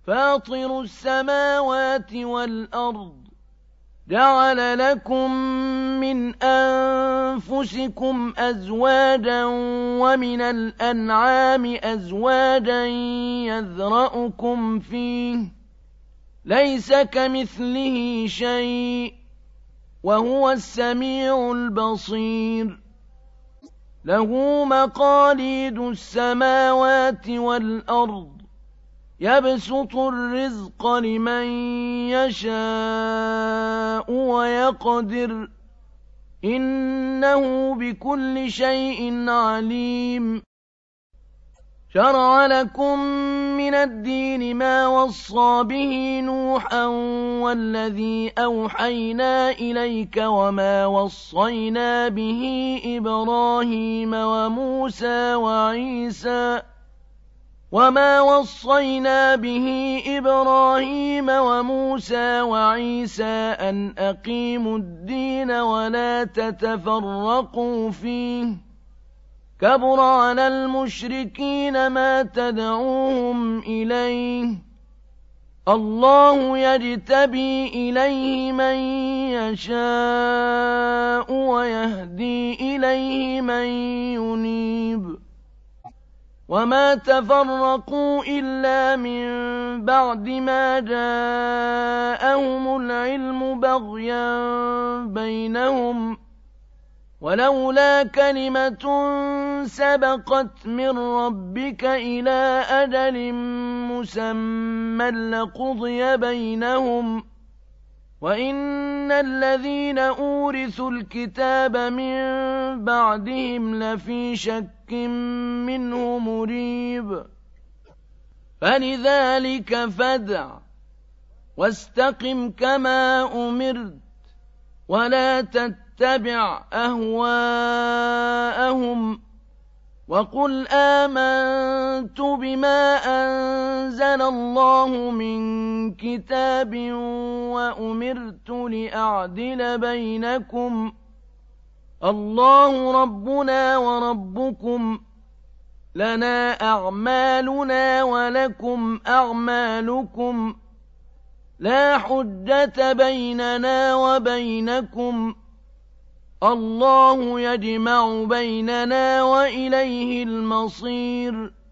فاطر السماوات والأرض جعل لكم من أنفسكم أزواجا ومن الأنعام أزواجا يذرأكم فيه ليس كمثله شيء وهو السميع البصير له مقاليد السماوات والأرض يبسط الرزق لمن يشاء ويقدر إنه بكل شيء عليم شرع لكم من الدين ما وصى به نوحا والذي أوحينا إليك وما وصينا به إبراهيم وموسى وعيسى أن أقيموا الدين ولا تتفرقوا فيه كبر على المشركين ما تدعوهم إليه الله يجتبي إليه من يشاء ويهدي إليه من ينيب وما تفرقوا إلا من بعد ما جاءهم العلم بغيا بينهم ولولا كلمة سبقت من ربك إلى أجل مسمى لقضي بينهم وإن الذين أورثوا الكتاب من بعدهم لفي شك منه مريب فلذلك فادع واستقم كما أمرت ولا تتبع أهواءهم وقل آمنت بما أنزل الله من كتاب وأمرت لأعدل بينكم الله ربنا وربكم لنا أعمالنا ولكم أعمالكم لا حجة بيننا وبينكم الله يجمع بيننا وإليه المصير